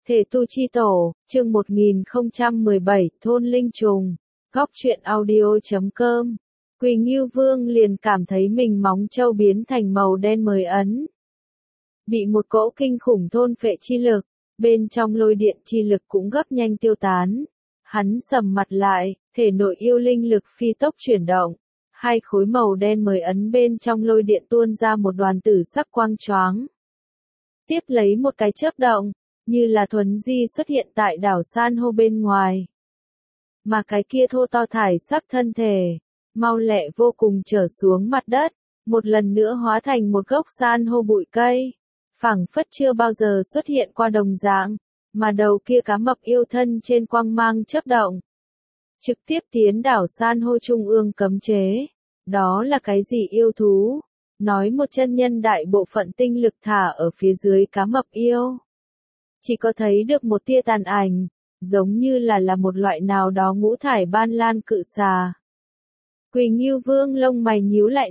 Thể tu chi tổ, chương 1017, thôn linh trùng, góc truyện audio.com. Quỳnh Ngưu Vương liền cảm thấy mình móng trâu biến thành màu đen mới ấn. Bị một cỗ kinh khủng thôn phệ chi lực, bên trong lôi điện chi lực cũng gấp nhanh tiêu tán. Hắn sầm mặt lại, thể nội yêu linh lực phi tốc chuyển động. Hai khối màu đen mới ấn bên trong lôi điện tuôn ra một đoàn tử sắc quang choáng. Tiếp lấy một cái chớp động, như là thuấn di xuất hiện tại đảo san hô bên ngoài. Mà cái kia thô to thải sắc thân thể, mau lẹ vô cùng trở xuống mặt đất, một lần nữa hóa thành một gốc san hô bụi cây, phảng phất chưa bao giờ xuất hiện qua đồng dạng, mà đầu kia cá mập yêu thân trên quang mang chớp động. Trực tiếp tiến đảo san hô trung ương cấm chế, đó là cái gì yêu thú? Nói một chân nhân đại bộ phận tinh lực thả ở phía dưới cá mập yêu. Chỉ có thấy được một tia tàn ảnh, giống như là một loại nào đó ngũ thải ban lan cự xà. Quỳnh Ngưu Vương lông mày nhíu lại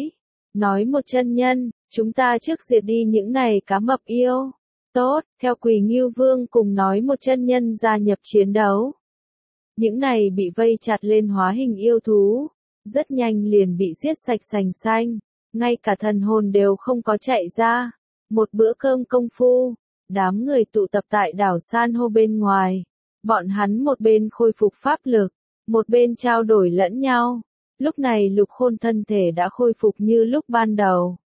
nói một chân nhân, chúng ta trước diệt đi những này cá mập yêu. Tốt, theo Quỳnh Ngưu Vương cùng nói một chân nhân gia nhập chiến đấu. Những này bị vây chặt lên hóa hình yêu thú, rất nhanh liền bị giết sạch sành xanh, ngay cả thần hồn đều không có chạy ra. Một bữa cơm công phu, đám người tụ tập tại đảo san hô bên ngoài, bọn hắn một bên khôi phục pháp lực, một bên trao đổi lẫn nhau. Lúc này Lục Khôn thân thể đã khôi phục như lúc ban đầu.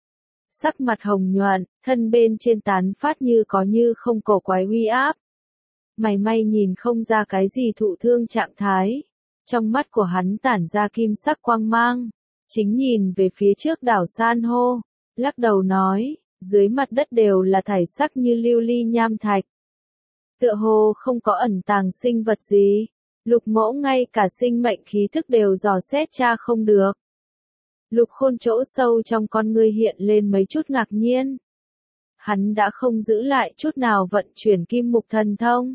Sắc mặt hồng nhuận, thân bên trên tán phát như có như không cổ quái uy áp. Mày may nhìn không ra cái gì thụ thương trạng thái. Trong mắt của hắn tản ra kim sắc quang mang, chính nhìn về phía trước đảo san hô, lắc đầu nói, dưới mặt đất đều là thải sắc như lưu ly nham thạch. Tựa hồ không có ẩn tàng sinh vật gì, Lục Mỗ ngay cả sinh mệnh khí thức đều dò xét tra không được. Lục Khôn chỗ sâu trong con ngươi hiện lên mấy chút ngạc nhiên. Hắn đã không giữ lại chút nào vận chuyển kim mục thần thông.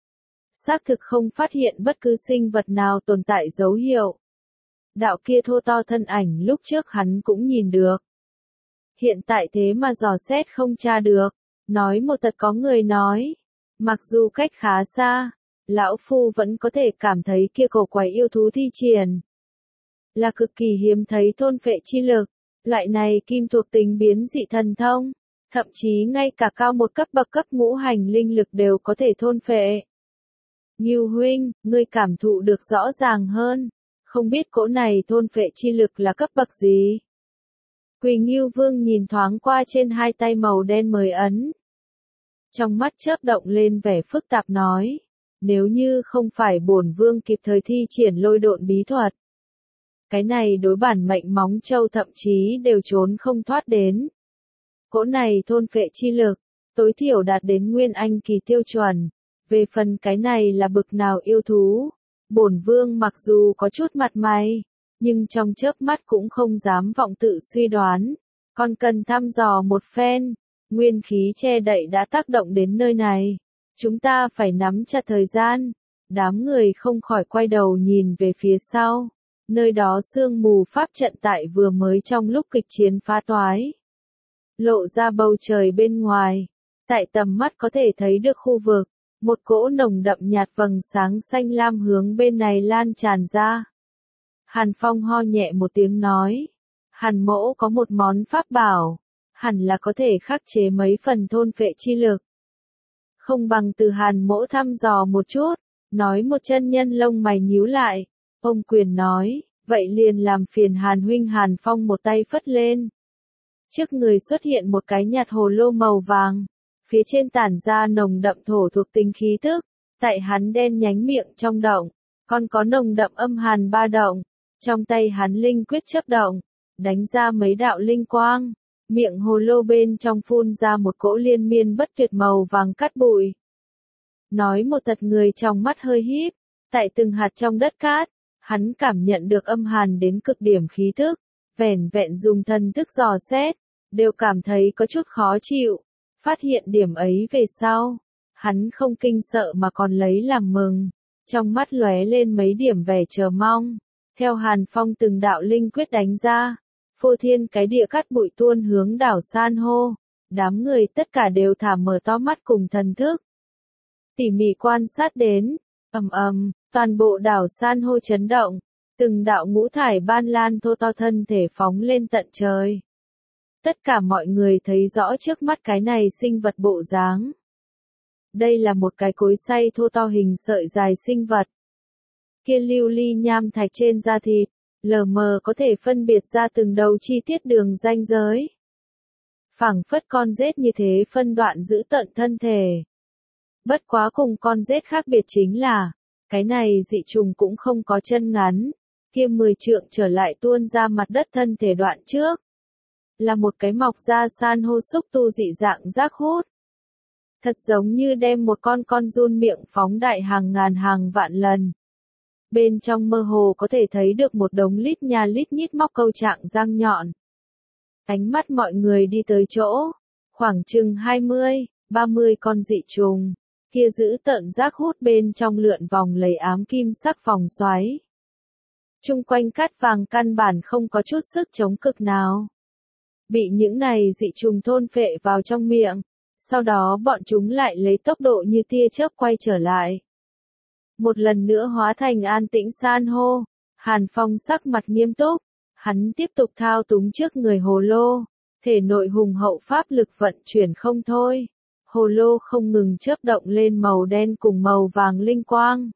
Xác thực không phát hiện bất cứ sinh vật nào tồn tại dấu hiệu. Đạo kia thô to thân ảnh lúc trước hắn cũng nhìn được. Hiện tại thế mà dò xét không tra được. Nói một tật có người nói. Mặc dù cách khá xa, lão phu vẫn có thể cảm thấy kia cổ quái yêu thú thi triển. Là cực kỳ hiếm thấy thôn phệ chi lực. Loại này kim thuộc tính biến dị thần thông. Thậm chí ngay cả cao một cấp bậc cấp ngũ hành linh lực đều có thể thôn phệ. Ngưu huynh, ngươi cảm thụ được rõ ràng hơn. Không biết cỗ này thôn phệ chi lực là cấp bậc gì? Quỳnh Ngưu Vương nhìn thoáng qua trên hai tay màu đen mới ấn. Trong mắt chớp động lên vẻ phức tạp nói. Nếu như không phải bổn vương kịp thời thi triển lôi độn bí thuật. Cái này đối bản mệnh móng trâu thậm chí đều trốn không thoát đến. Cỗ này thôn phệ chi lực, tối thiểu đạt đến nguyên anh kỳ tiêu chuẩn. Về phần cái này là bực nào yêu thú, bổn vương mặc dù có chút mặt mày, nhưng trong chớp mắt cũng không dám vọng tự suy đoán, còn cần thăm dò một phen, nguyên khí che đậy đã tác động đến nơi này, chúng ta phải nắm chặt thời gian, đám người không khỏi quay đầu nhìn về phía sau, nơi đó sương mù pháp trận tại vừa mới trong lúc kịch chiến phá toái, lộ ra bầu trời bên ngoài, tại tầm mắt có thể thấy được khu vực. Một cỗ nồng đậm nhạt vầng sáng xanh lam hướng bên này lan tràn ra. Hàn Phong ho nhẹ một tiếng nói. Hàn mỗ có một món pháp bảo. Hẳn là có thể khắc chế mấy phần thôn phệ chi lực. Không bằng từ Hàn mỗ thăm dò một chút. Nói một chân nhân lông mày nhíu lại. Ông quyền nói. Vậy liền làm phiền Hàn huynh. Hàn Phong một tay phất lên. Trước người xuất hiện một cái nhạt hồ lô màu vàng. Phía trên tản ra nồng đậm thổ thuộc tính khí tức, tại hắn đen nhánh miệng trong động, còn có nồng đậm âm hàn ba động, trong tay hắn linh quyết chấp động, đánh ra mấy đạo linh quang, miệng hồ lô bên trong phun ra một cỗ liên miên bất tuyệt màu vàng cát bụi. Nói một tật người trong mắt hơi híp, tại từng hạt trong đất cát, hắn cảm nhận được âm hàn đến cực điểm khí tức, vẻn vẹn dùng thần thức dò xét, đều cảm thấy có chút khó chịu. Phát hiện điểm ấy về sau, hắn không kinh sợ mà còn lấy làm mừng, trong mắt lóe lên mấy điểm vẻ chờ mong, theo Hàn Phong từng đạo linh quyết đánh ra, phô thiên cái địa cát bụi tuôn hướng đảo san hô, đám người tất cả đều thả mở to mắt cùng thần thức, tỉ mỉ quan sát đến, toàn bộ đảo san hô chấn động, từng đạo ngũ thải ban lan thô to thân thể phóng lên tận trời. Tất cả mọi người thấy rõ trước mắt cái này sinh vật bộ dáng. Đây là một cái cối xay thô to hình sợi dài sinh vật. Kia lưu ly nham thạch trên da thịt, lờ mờ có thể phân biệt ra từng đầu chi tiết đường ranh giới. Phảng phất con rết như thế phân đoạn giữ tận thân thể. Bất quá cùng con rết khác biệt chính là, cái này dị trùng cũng không có chân ngắn, kia 10 trượng trở lại tuôn ra mặt đất thân thể đoạn trước. Là một cái mọc ra san hô xúc tu dị dạng rác hút. Thật giống như đem một con giun miệng phóng đại hàng ngàn hàng vạn lần. Bên trong mơ hồ có thể thấy được một đống lít nha lít nhít móc câu trạng răng nhọn. Ánh mắt mọi người đi tới chỗ, khoảng chừng 20, 30 con dị trùng, kia giữ tợn rác hút bên trong lượn vòng lấy ám kim sắc vòng xoáy. Trung quanh cát vàng căn bản không có chút sức chống cực nào. Bị những này dị trùng thôn phệ vào trong miệng, sau đó bọn chúng lại lấy tốc độ như tia chớp quay trở lại. Một lần nữa hóa thành an tĩnh san hô, Hàn Phong sắc mặt nghiêm túc, hắn tiếp tục thao túng trước người hồ lô, thể nội hùng hậu pháp lực vận chuyển không thôi. Hồ lô không ngừng chớp động lên màu đen cùng màu vàng linh quang.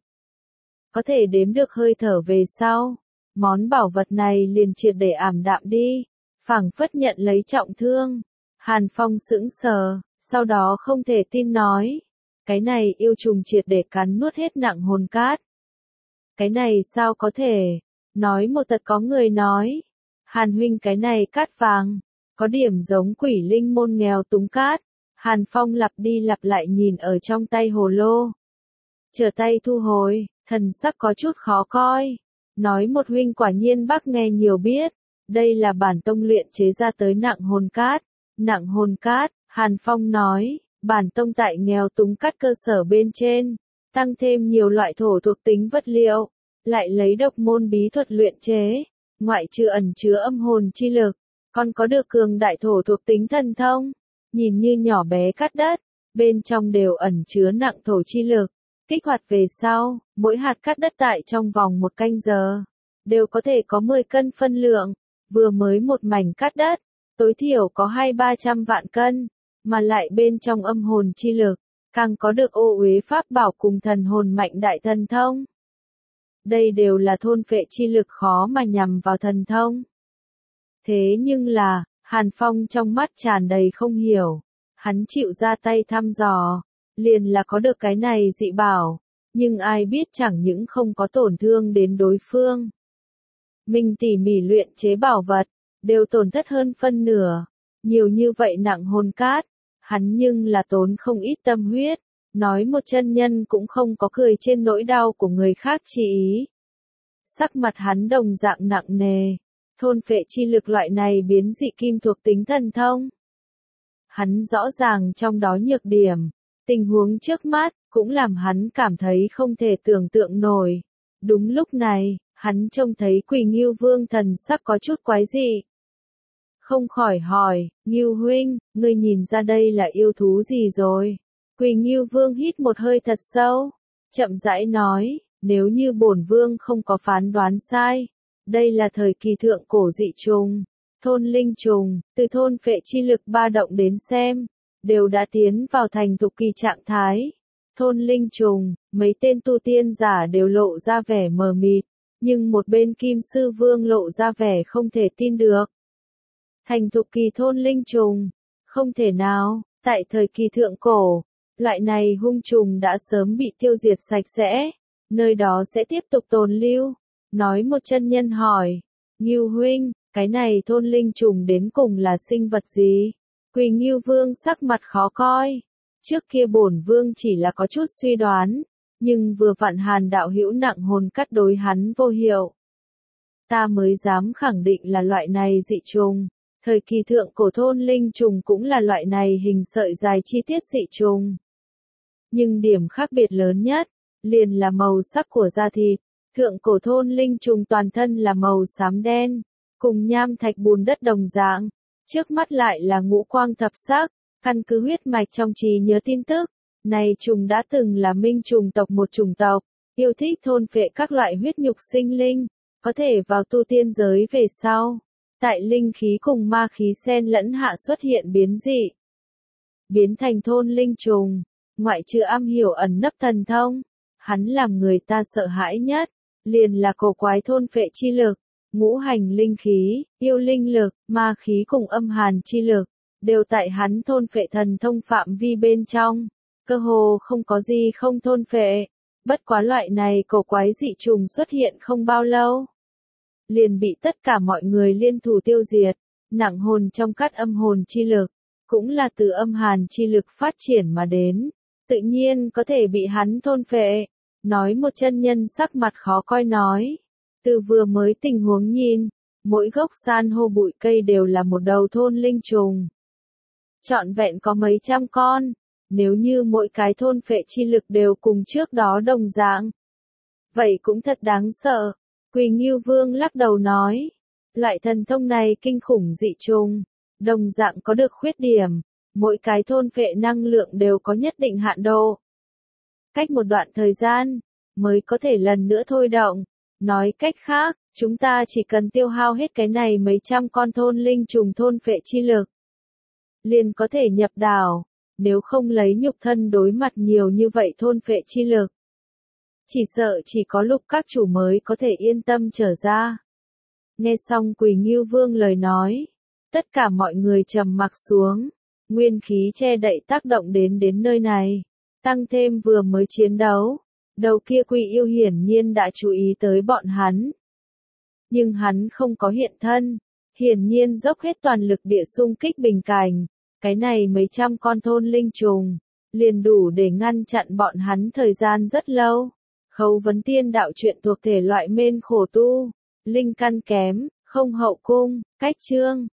Có thể đếm được hơi thở về sau, món bảo vật này liền triệt để ảm đạm đi, phảng phất nhận lấy trọng thương. Hàn Phong sững sờ, sau đó không thể tin nói, cái này yêu trùng triệt để cắn nuốt hết nặng hồn cát. Cái này sao có thể? Nói một tật có người nói, Hàn huynh cái này cát vàng, có điểm giống quỷ linh môn nghèo túng cát. Hàn Phong lặp đi lặp lại nhìn ở trong tay hồ lô. Trở tay thu hồi, thần sắc có chút khó coi. Nói một huynh quả nhiên bác nghe nhiều biết. Đây là bản tông luyện chế ra tới nặng hồn cát. Nặng hồn cát, Hàn Phong nói, bản tông tại nghèo túng cát cơ sở bên trên, tăng thêm nhiều loại thổ thuộc tính vật liệu, lại lấy độc môn bí thuật luyện chế, ngoại trừ ẩn chứa âm hồn chi lực, còn có được cường đại thổ thuộc tính thần thông. Nhìn như nhỏ bé cát đất, bên trong đều ẩn chứa nặng thổ chi lực. Kích hoạt về sau, mỗi hạt cát đất tại trong vòng 1 canh giờ, đều có thể có 10 cân phân lượng. Vừa mới một mảnh cát đất, tối thiểu có 200-300 vạn cân, mà lại bên trong âm hồn chi lực, càng có được ô uế pháp bảo cùng thần hồn mạnh đại thần thông. Đây đều là thôn phệ chi lực khó mà nhằm vào thần thông. Thế nhưng là, Hàn Phong trong mắt tràn đầy không hiểu, hắn chịu ra tay thăm dò, liền là có được cái này dị bảo, nhưng ai biết chẳng những không có tổn thương đến đối phương. Mình tỉ mỉ luyện chế bảo vật, đều tổn thất hơn phân nửa, nhiều như vậy nặng hồn cát, hắn nhưng là tốn không ít tâm huyết, nói một chân nhân cũng không có cười trên nỗi đau của người khác chi ý. Sắc mặt hắn đồng dạng nặng nề. Thôn phệ chi lực loại này biến dị kim thuộc tính thần thông. Hắn rõ ràng trong đó nhược điểm, tình huống trước mắt, cũng làm hắn cảm thấy không thể tưởng tượng nổi. Đúng lúc này, hắn trông thấy Quỳ Ngưu Vương thần sắc có chút quái dị. Không khỏi hỏi, Ngưu huynh, ngươi nhìn ra đây là yêu thú gì rồi? Quỳ Ngưu Vương hít một hơi thật sâu, chậm rãi nói, nếu như bổn vương không có phán đoán sai. Đây là thời kỳ thượng cổ dị trùng, thôn linh trùng, từ thôn phệ chi lực ba động đến xem, đều đã tiến vào thành thục kỳ trạng thái. Thôn linh trùng, mấy tên tu tiên giả đều lộ ra vẻ mờ mịt, nhưng một bên Kim Sư Vương lộ ra vẻ không thể tin được. Thành thục kỳ thôn linh trùng, không thể nào, tại thời kỳ thượng cổ, loại này hung trùng đã sớm bị tiêu diệt sạch sẽ, nơi đó sẽ tiếp tục tồn lưu. Nói một chân nhân hỏi, Ngưu huynh, cái này thôn linh trùng đến cùng là sinh vật gì? Quỳ Ngưu Vương sắc mặt khó coi. Trước kia bổn vương chỉ là có chút suy đoán, nhưng vừa vặn Hàn đạo hữu nặng hồn cắt đối hắn vô hiệu. Ta mới dám khẳng định là loại này dị trùng. Thời kỳ thượng cổ thôn linh trùng cũng là loại này hình sợi dài chi tiết dị trùng. Nhưng điểm khác biệt lớn nhất, liền là màu sắc của da thịt. Thượng cổ thôn linh trùng toàn thân là màu xám đen, cùng nham thạch bùn đất đồng dạng, trước mắt lại là ngũ quang thập sắc, căn cứ huyết mạch trong trí nhớ tin tức, Này trùng đã từng là minh trùng tộc một chủng tộc, yêu thích thôn phệ các loại huyết nhục sinh linh, có thể vào tu tiên giới về sau. Tại linh khí cùng ma khí xen lẫn hạ xuất hiện biến dị. Biến thành thôn linh trùng, ngoại trừ am hiểu ẩn nấp thần thông, hắn làm người ta sợ hãi nhất, liền là cổ quái thôn phệ chi lực, ngũ hành linh khí, yêu linh lực, ma khí cùng âm hàn chi lực, đều tại hắn thôn phệ thần thông phạm vi bên trong, cơ hồ không có gì không thôn phệ. Bất quá loại này cổ quái dị trùng xuất hiện không bao lâu, liền bị tất cả mọi người liên thủ tiêu diệt. Nặng hồn trong cát âm hồn chi lực, cũng là từ âm hàn chi lực phát triển mà đến, tự nhiên có thể bị hắn thôn phệ. Nói một chân nhân sắc mặt khó coi nói, từ vừa mới tình huống nhìn, mỗi gốc san hô bụi cây đều là một đầu thôn linh trùng. Trọn vẹn có mấy trăm con, nếu như mỗi cái thôn phệ chi lực đều cùng trước đó đồng dạng, vậy cũng thật đáng sợ. Quỳ Ngưu Vương lắc đầu nói, loại thần thông này kinh khủng dị trùng, đồng dạng có được khuyết điểm, mỗi cái thôn phệ năng lượng đều có nhất định hạn độ. Cách một đoạn thời gian, mới có thể lần nữa thôi động. Nói cách khác, chúng ta chỉ cần tiêu hao hết cái này mấy trăm con thôn linh trùng thôn phệ chi lực, liền có thể nhập đảo, nếu không lấy nhục thân đối mặt nhiều như vậy thôn phệ chi lực. Chỉ sợ chỉ có Lục các chủ mới có thể yên tâm trở ra. Nghe xong Quỳ Ngưu Vương lời nói, tất cả mọi người trầm mặc xuống, nguyên khí che đậy tác động đến nơi này, tăng thêm vừa mới chiến đấu, đầu kia Quỳ yêu hiển nhiên đã chú ý tới bọn hắn. Nhưng hắn không có hiện thân, hiển nhiên dốc hết toàn lực địa xung kích bình cảnh, cái này mấy trăm con thôn linh trùng, liền đủ để ngăn chặn bọn hắn thời gian rất lâu. Khấu vấn tiên đạo chuyện thuộc thể loại mên khổ tu, linh căn kém, không hậu cung, cách chương.